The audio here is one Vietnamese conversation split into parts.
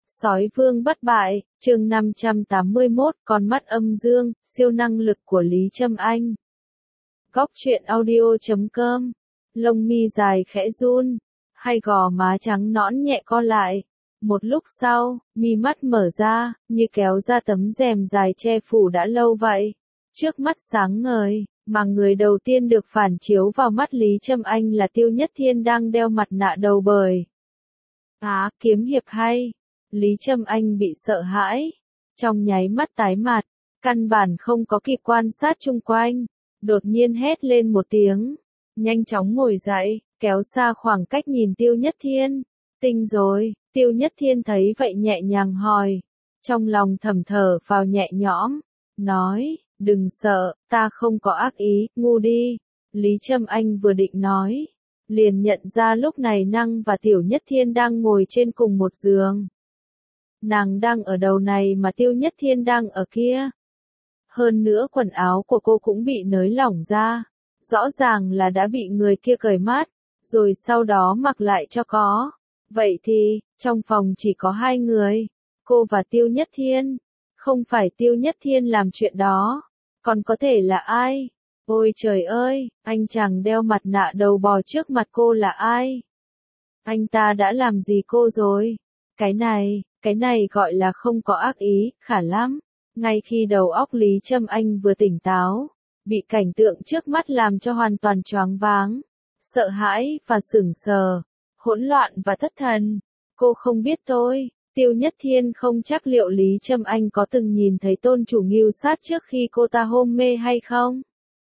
Sói vương bất bại, chương 581, con mắt âm dương, siêu năng lực của Lý Trâm Anh. Góc truyện audio.com, lông mi dài khẽ run, hai gò má trắng nõn nhẹ co lại. Một lúc sau, mi mắt mở ra, như kéo ra tấm rèm dài che phủ đã lâu vậy. Trước mắt sáng ngời, mà người đầu tiên được phản chiếu vào mắt Lý Trâm Anh là Tiêu Nhất Thiên đang đeo mặt nạ đầu bời. Kiếm hiệp hay. Lý Trâm Anh bị sợ hãi, trong nháy mắt tái mặt, căn bản không có kịp quan sát chung quanh, đột nhiên hét lên một tiếng, nhanh chóng ngồi dậy, kéo xa khoảng cách nhìn Tiêu Nhất Thiên. Tinh rồi, Tiêu Nhất Thiên thấy vậy nhẹ nhàng hỏi, trong lòng thầm thở phào nhẹ nhõm, nói, đừng sợ, ta không có ác ý, ngu đi. Lý Trâm Anh vừa định nói, liền nhận ra lúc này Năng và Tiểu Nhất Thiên đang ngồi trên cùng một giường. Nàng đang ở đầu này mà Tiêu Nhất Thiên đang ở kia. Hơn nữa quần áo của cô cũng bị nới lỏng ra, rõ ràng là đã bị người kia cởi mát, rồi sau đó mặc lại cho có. Vậy thì, trong phòng chỉ có hai người, cô và Tiêu Nhất Thiên. Không phải Tiêu Nhất Thiên làm chuyện đó, còn có thể là ai? Ôi trời ơi, anh chàng đeo mặt nạ đầu bò trước mặt cô là ai? Anh ta đã làm gì cô rồi? Cái này gọi là không có ác ý, khả lắm. Ngay khi đầu óc Lý Trâm Anh vừa tỉnh táo, bị cảnh tượng trước mắt làm cho hoàn toàn choáng váng, sợ hãi và sững sờ, hỗn loạn và thất thần. Cô không biết tôi, Tiêu Nhất Thiên không chắc liệu Lý Trâm Anh có từng nhìn thấy tôn chủ Ngưu Sát trước khi cô ta hôn mê hay không.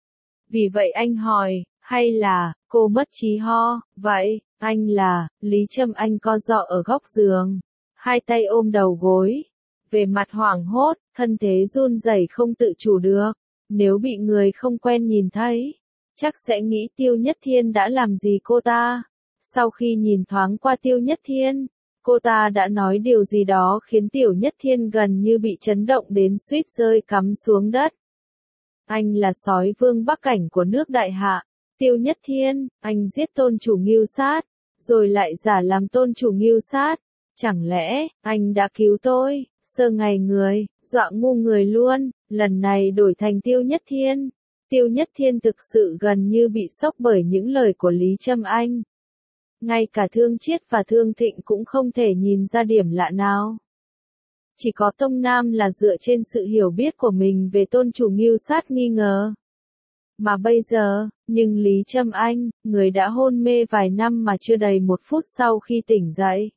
Vì vậy anh hỏi, hay là, cô mất trí ho, vậy, anh là, Lý Trâm Anh co ro ở góc giường, hai tay ôm đầu gối, về mặt hoảng hốt, thân thế run rẩy không tự chủ được. Nếu bị người không quen nhìn thấy, chắc sẽ nghĩ Tiêu Nhất Thiên đã làm gì cô ta. Sau khi nhìn thoáng qua Tiêu Nhất Thiên, cô ta đã nói điều gì đó khiến Tiểu Nhất Thiên gần như bị chấn động đến suýt rơi cắm xuống đất. Anh là sói vương Bắc Cảnh của nước Đại Hạ. Tiêu Nhất Thiên, anh giết tôn chủ Ngưu Sát, rồi lại giả làm tôn chủ Ngưu Sát. Chẳng lẽ, anh đã cứu tôi, sơ ngày người, dọa ngu người luôn, lần này đổi thành Tiêu Nhất Thiên. Tiêu Nhất Thiên thực sự gần như bị sốc bởi những lời của Lý Trâm Anh. Ngay cả Thương Chiết và Thương Thịnh cũng không thể nhìn ra điểm lạ nào. Chỉ có Tông Nam là dựa trên sự hiểu biết của mình về tôn chủ Ngưu Sát nghi ngờ. Mà bây giờ, nhưng Lý Trâm Anh, người đã hôn mê vài năm mà chưa đầy 1 phút sau khi tỉnh dậy,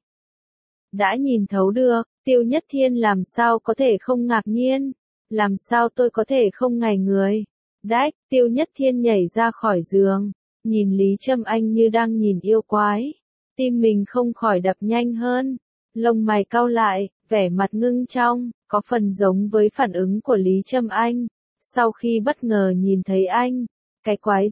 đã nhìn thấu được. Tiêu Nhất Thiên làm sao có thể không ngạc nhiên, làm sao tôi có thể không ngây người. Đách, Tiêu Nhất Thiên nhảy ra khỏi giường, nhìn Lý Trâm Anh như đang nhìn yêu quái. Tim mình không khỏi đập nhanh hơn, lông mày cau lại, vẻ mặt ngưng trong, có phần giống với phản ứng của Lý Trâm Anh, sau khi bất ngờ nhìn thấy anh. Cái quái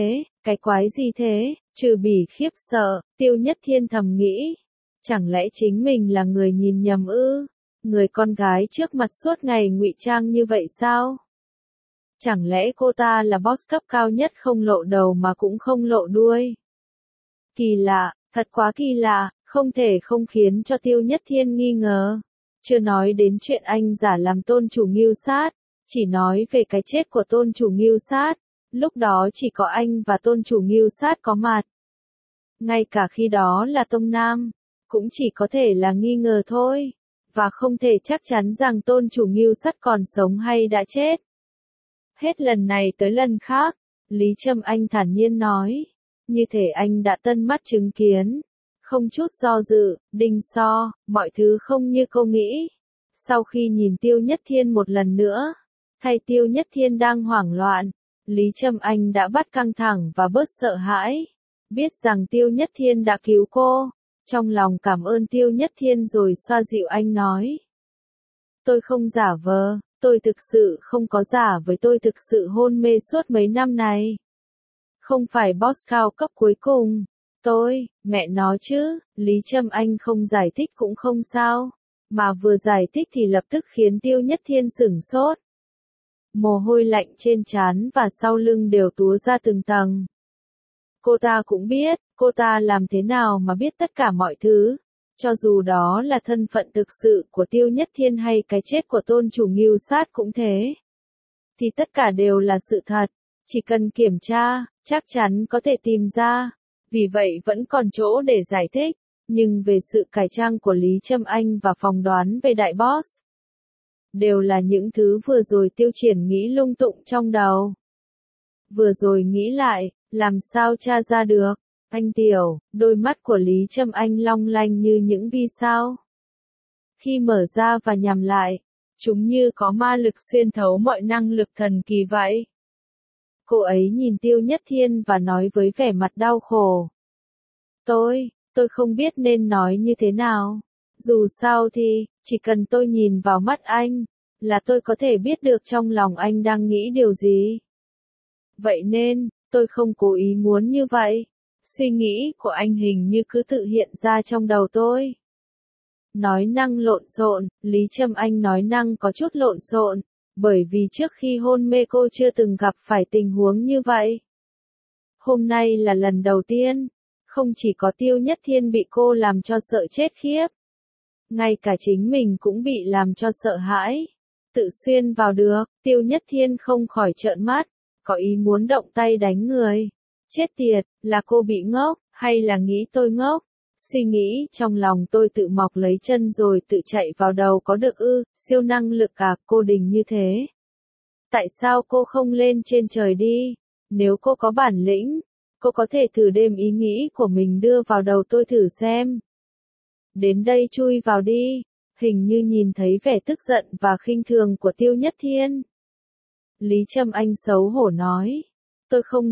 gì thế, trừ bỉ khiếp sợ, Tiêu Nhất Thiên thầm nghĩ. Chẳng lẽ chính mình là người nhìn nhầm ư? Người con gái trước mặt suốt ngày ngụy trang như vậy sao? Chẳng lẽ cô ta là boss cấp cao nhất không lộ đầu mà cũng không lộ đuôi? Kỳ lạ, thật quá kỳ lạ, không thể không khiến cho Tiêu Nhất Thiên nghi ngờ. Chưa nói đến chuyện anh giả làm tôn chủ Ngưu Sát, chỉ nói về cái chết của tôn chủ Ngưu Sát, lúc đó chỉ có anh và tôn chủ Ngưu Sát có mặt. Ngay cả khi đó là Tông Nam, cũng chỉ có thể là nghi ngờ thôi, và không thể chắc chắn rằng tôn chủ Ngưu Sát còn sống hay đã chết. Hết lần này tới lần khác, Lý Trâm Anh thản nhiên nói, như thể anh đã tận mắt chứng kiến, không chút do dự, đinh so, mọi thứ không như cô nghĩ. Sau khi nhìn Tiêu Nhất Thiên một lần nữa, thay Tiêu Nhất Thiên đang hoảng loạn, Lý Trâm Anh đã bắt căng thẳng và bớt sợ hãi, biết rằng Tiêu Nhất Thiên đã cứu cô. Trong lòng cảm ơn Tiêu Nhất Thiên rồi xoa dịu anh nói. Tôi không giả vờ, tôi thực sự không có giả với tôi thực sự hôn mê suốt mấy năm này. Không phải boss cao cấp cuối cùng. Mẹ nó chứ, Lý Trâm Anh không giải thích cũng không sao. Mà vừa giải thích thì lập tức khiến Tiêu Nhất Thiên sửng sốt. Mồ hôi lạnh trên trán và sau lưng đều túa ra từng tầng. Cô ta cũng biết, cô ta làm thế nào mà biết tất cả mọi thứ. Cho dù đó là thân phận thực sự của Tiêu Nhất Thiên hay cái chết của tôn chủ Ngưu Sát cũng thế. Thì tất cả đều là sự thật. Chỉ cần kiểm tra, chắc chắn có thể tìm ra. Vì vậy vẫn còn chỗ để giải thích. Nhưng về sự cải trang của Lý Trâm Anh và phỏng đoán về đại boss, đều là những thứ vừa rồi Tiêu Triển nghĩ lung tung trong đầu. Vừa rồi nghĩ lại, làm sao tra ra được? Anh Tiểu, đôi mắt của Lý Trâm Anh long lanh như những vì sao. Khi mở ra và nhắm lại, chúng như có ma lực xuyên thấu mọi năng lực thần kỳ vậy. Cô ấy nhìn Tiêu Nhất Thiên và nói với vẻ mặt đau khổ. Tôi không biết nên nói như thế nào. Dù sao thì, chỉ cần tôi nhìn vào mắt anh, là tôi có thể biết được trong lòng anh đang nghĩ điều gì. Vậy nên, tôi không cố ý muốn như vậy. Suy nghĩ của anh hình như cứ tự hiện ra trong đầu tôi. Nói năng lộn xộn, Lý Trâm Anh nói năng có chút lộn xộn, bởi vì trước khi hôn mê cô chưa từng gặp phải tình huống như vậy. Hôm nay là lần đầu tiên, không chỉ có Tiêu Nhất Thiên bị cô làm cho sợ chết khiếp. Ngay cả chính mình cũng bị làm cho sợ hãi. Tự xuyên vào được, Tiêu Nhất Thiên không khỏi trợn mắt, có ý muốn động tay đánh người. Chết tiệt, là cô bị ngốc, hay là nghĩ tôi ngốc? Suy nghĩ trong lòng tôi tự mọc lấy chân rồi tự chạy vào đầu có được ư, siêu năng lực à, cô Đình như thế. Tại sao cô không lên trên trời đi? Nếu cô có bản lĩnh, cô có thể thử đem ý nghĩ của mình đưa vào đầu tôi thử xem. Đến đây chui vào đi, hình như nhìn thấy vẻ tức giận và khinh thường của Tiêu Nhất Thiên. Lý Trâm Anh xấu hổ nói, tôi không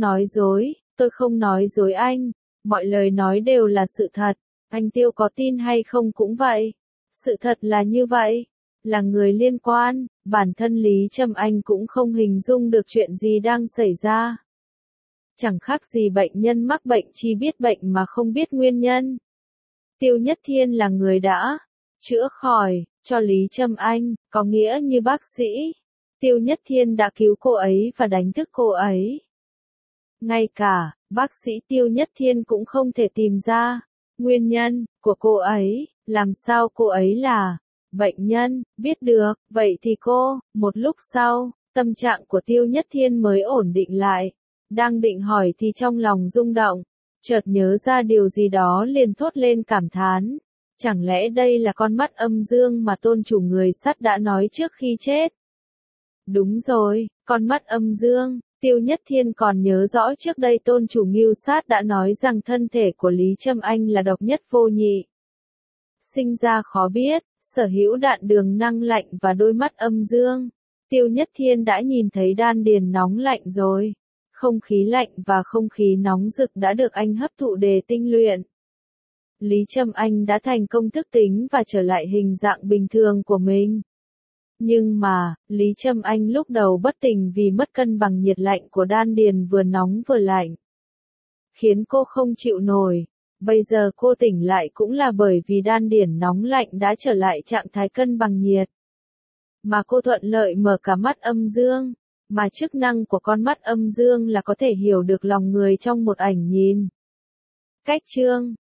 nói dối anh, mọi lời nói đều là sự thật, anh Tiêu có tin hay không cũng vậy. Sự thật là như vậy, là người liên quan, bản thân Lý Trâm Anh cũng không hình dung được chuyện gì đang xảy ra. Chẳng khác gì bệnh nhân mắc bệnh chỉ biết bệnh mà không biết nguyên nhân. Tiêu Nhất Thiên là người đã chữa khỏi cho Lý Trâm Anh, có nghĩa như bác sĩ. Tiêu Nhất Thiên đã cứu cô ấy và đánh thức cô ấy. Ngay cả bác sĩ Tiêu Nhất Thiên cũng không thể tìm ra nguyên nhân của cô ấy, làm sao cô ấy là bệnh nhân biết được. Vậy thì một lúc sau, tâm trạng của Tiêu Nhất Thiên mới ổn định lại. Đang định hỏi thì trong lòng rung động, chợt nhớ ra điều gì đó liền thốt lên cảm thán. Chẳng lẽ đây là con mắt âm dương mà tôn chủ người sắt đã nói trước khi chết? Đúng rồi, con mắt âm dương. Tiêu Nhất Thiên còn nhớ rõ trước đây tôn chủ Ngưu Sát đã nói rằng thân thể của Lý Trâm Anh là độc nhất vô nhị. Sinh ra khó biết, sở hữu đạn đường năng lạnh và đôi mắt âm dương. Tiêu Nhất Thiên đã nhìn thấy đan điền nóng lạnh rồi. Không khí lạnh và không khí nóng rực đã được anh hấp thụ để tinh luyện. Lý Trâm Anh đã thành công thức tỉnh và trở lại hình dạng bình thường của mình. Nhưng mà, Lý Trâm Anh lúc đầu bất tỉnh vì mất cân bằng nhiệt lạnh của đan điền vừa nóng vừa lạnh. Khiến cô không chịu nổi. Bây giờ cô tỉnh lại cũng là bởi vì đan điền nóng lạnh đã trở lại trạng thái cân bằng nhiệt. Mà cô thuận lợi mở cả mắt âm dương. Mà chức năng của con mắt âm dương là có thể hiểu được lòng người trong một ảnh nhìn. Cách chương